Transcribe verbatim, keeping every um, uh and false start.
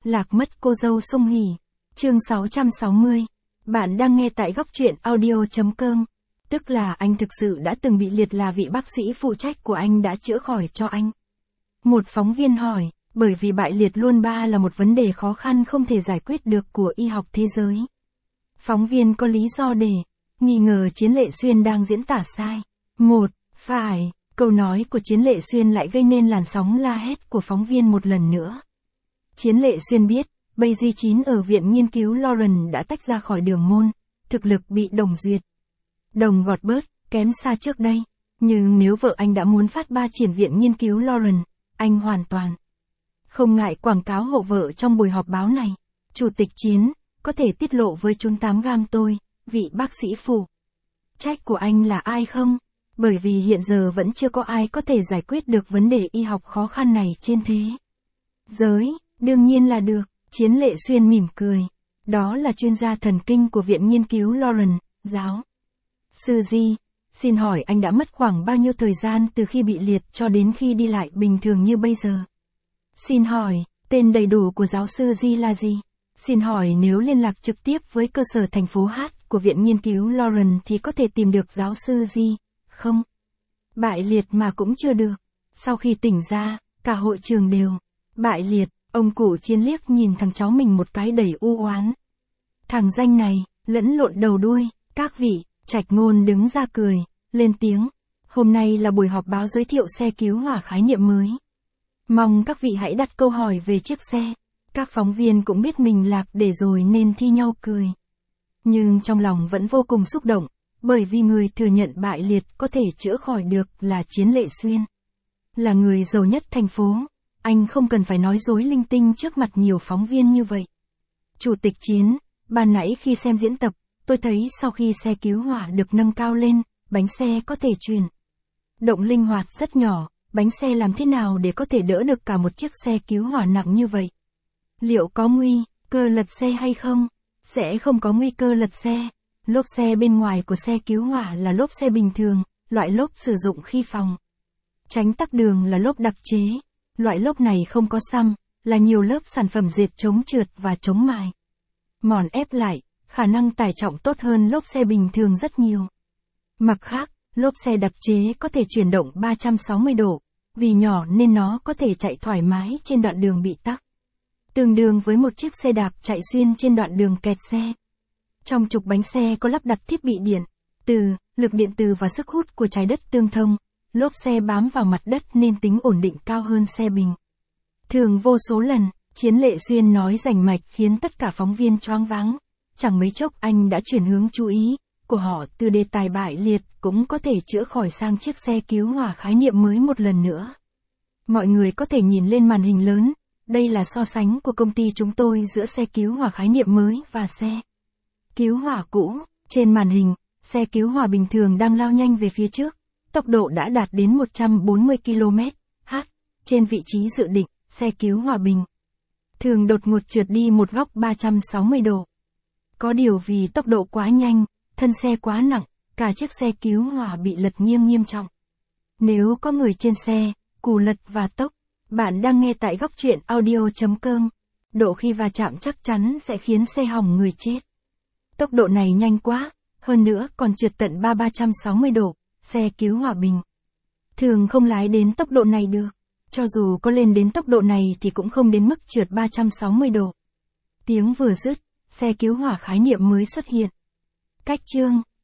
Lạc mất cô dâu Song Hỷ. Chương sáu trăm sáu mươi. Bạn đang nghe tại góc truyện audio.com. Tức là anh thực sự đã từng bị liệt, là vị bác sĩ phụ trách của anh đã chữa khỏi cho anh. Một phóng viên hỏi, bởi vì bại liệt luân ba là một vấn đề khó khăn không thể giải quyết được của y học thế giới. Phóng viên có lý do để nghi ngờ Chiến Lệ Xuyên đang diễn tả sai. Một, phải, câu nói của Chiến Lệ Xuyên lại gây nên làn sóng la hét của phóng viên một lần nữa. Chiến Lệ Xuyên biết, bây G chín ở Viện Nghiên cứu Lawrence đã tách ra khỏi đường môn, thực lực bị đồng duyệt. Đồng gọt bớt, kém xa trước đây. Nhưng nếu vợ anh đã muốn phát ba triển Viện Nghiên cứu Lawrence, anh hoàn toàn không ngại quảng cáo hộ vợ trong buổi họp báo này. Chủ tịch Chiến, có thể tiết lộ với chúng tám gam tôi, vị bác sĩ phụ trách của anh là ai không? Bởi vì hiện giờ vẫn chưa có ai có thể giải quyết được vấn đề y học khó khăn này trên thế giới. Đương nhiên là được, Chiến Lệ Xuyên mỉm cười. Đó là chuyên gia thần kinh của Viện Nghiên cứu Lawrence, giáo sư Di. Xin hỏi anh đã mất khoảng bao nhiêu thời gian từ khi bị liệt cho đến khi đi lại bình thường như bây giờ? Xin hỏi, tên đầy đủ của giáo sư Di là gì? Xin hỏi nếu liên lạc trực tiếp với cơ sở thành phố H của Viện Nghiên cứu Lawrence thì có thể tìm được giáo sư Di, không? Bại liệt mà cũng chưa được. Sau khi tỉnh ra, cả hội trường đều bại liệt. Ông cụ Chiến liếc nhìn thằng cháu mình một cái đầy u oán. Thằng danh này, lẫn lộn đầu đuôi. Các vị, Trạch Ngôn đứng ra cười, lên tiếng. Hôm nay là buổi họp báo giới thiệu xe cứu hỏa khái niệm mới. Mong các vị hãy đặt câu hỏi về chiếc xe. Các phóng viên cũng biết mình lạc để rồi nên thi nhau cười. Nhưng trong lòng vẫn vô cùng xúc động, bởi vì người thừa nhận bại liệt có thể chữa khỏi được là Chiến Lệ Xuyên. Là người giàu nhất thành phố. Anh không cần phải nói dối linh tinh trước mặt nhiều phóng viên như vậy. Chủ tịch Chiến, ban nãy khi xem diễn tập, tôi thấy sau khi xe cứu hỏa được nâng cao lên, bánh xe có thể chuyển động linh hoạt rất nhỏ. Bánh xe làm thế nào để có thể đỡ được cả một chiếc xe cứu hỏa nặng như vậy? Liệu có nguy cơ lật xe hay không? Sẽ không có nguy cơ lật xe. Lốp xe bên ngoài của xe cứu hỏa là lốp xe bình thường, loại lốp sử dụng khi phòng tránh tắc đường là lốp đặc chế. Loại lốp này không có xăm, là nhiều lớp sản phẩm dệt chống trượt và chống mài mòn ép lại, khả năng tải trọng tốt hơn lốp xe bình thường rất nhiều. Mặt khác, lốp xe đặc chế có thể chuyển động ba trăm sáu mươi độ, vì nhỏ nên nó có thể chạy thoải mái trên đoạn đường bị tắc. Tương đương với một chiếc xe đạp chạy xuyên trên đoạn đường kẹt xe. Trong trục bánh xe có lắp đặt thiết bị điện, từ, lực điện từ và sức hút của trái đất tương thông. Lốp xe bám vào mặt đất nên tính ổn định cao hơn xe bình thường vô số lần. Chiến Lệ Xuyên nói rành mạch khiến tất cả phóng viên choáng váng. Chẳng mấy chốc anh đã chuyển hướng chú ý của họ từ đề tài bại liệt cũng có thể chữa khỏi sang chiếc xe cứu hỏa khái niệm mới một lần nữa. Mọi người có thể nhìn lên màn hình lớn. Đây là so sánh của công ty chúng tôi giữa xe cứu hỏa khái niệm mới và xe cứu hỏa cũ. Trên màn hình, xe cứu hỏa bình thường đang lao nhanh về phía trước. Tốc độ đã đạt đến một trăm bốn mươi ki lô mét trên giờ. Trên vị trí dự định, xe cứu hỏa bình thường đột ngột trượt đi một góc ba trăm sáu mươi độ. Có điều vì tốc độ quá nhanh, thân xe quá nặng, cả chiếc xe cứu hỏa bị lật nghiêng nghiêm trọng. Nếu có người trên xe, cù lật và tốc. Bạn đang nghe tại góc truyện audio.com. Độ khi va chạm chắc chắn sẽ khiến xe hỏng người chết. Tốc độ này nhanh quá, hơn nữa còn trượt tận ba trăm sáu mươi độ. Xe cứu hỏa bình thường không lái đến tốc độ này được. Cho dù có lên đến tốc độ này thì cũng không đến mức trượt ba trăm sáu mươi độ. Tiếng vừa dứt, xe cứu hỏa khái niệm mới xuất hiện. Cách chương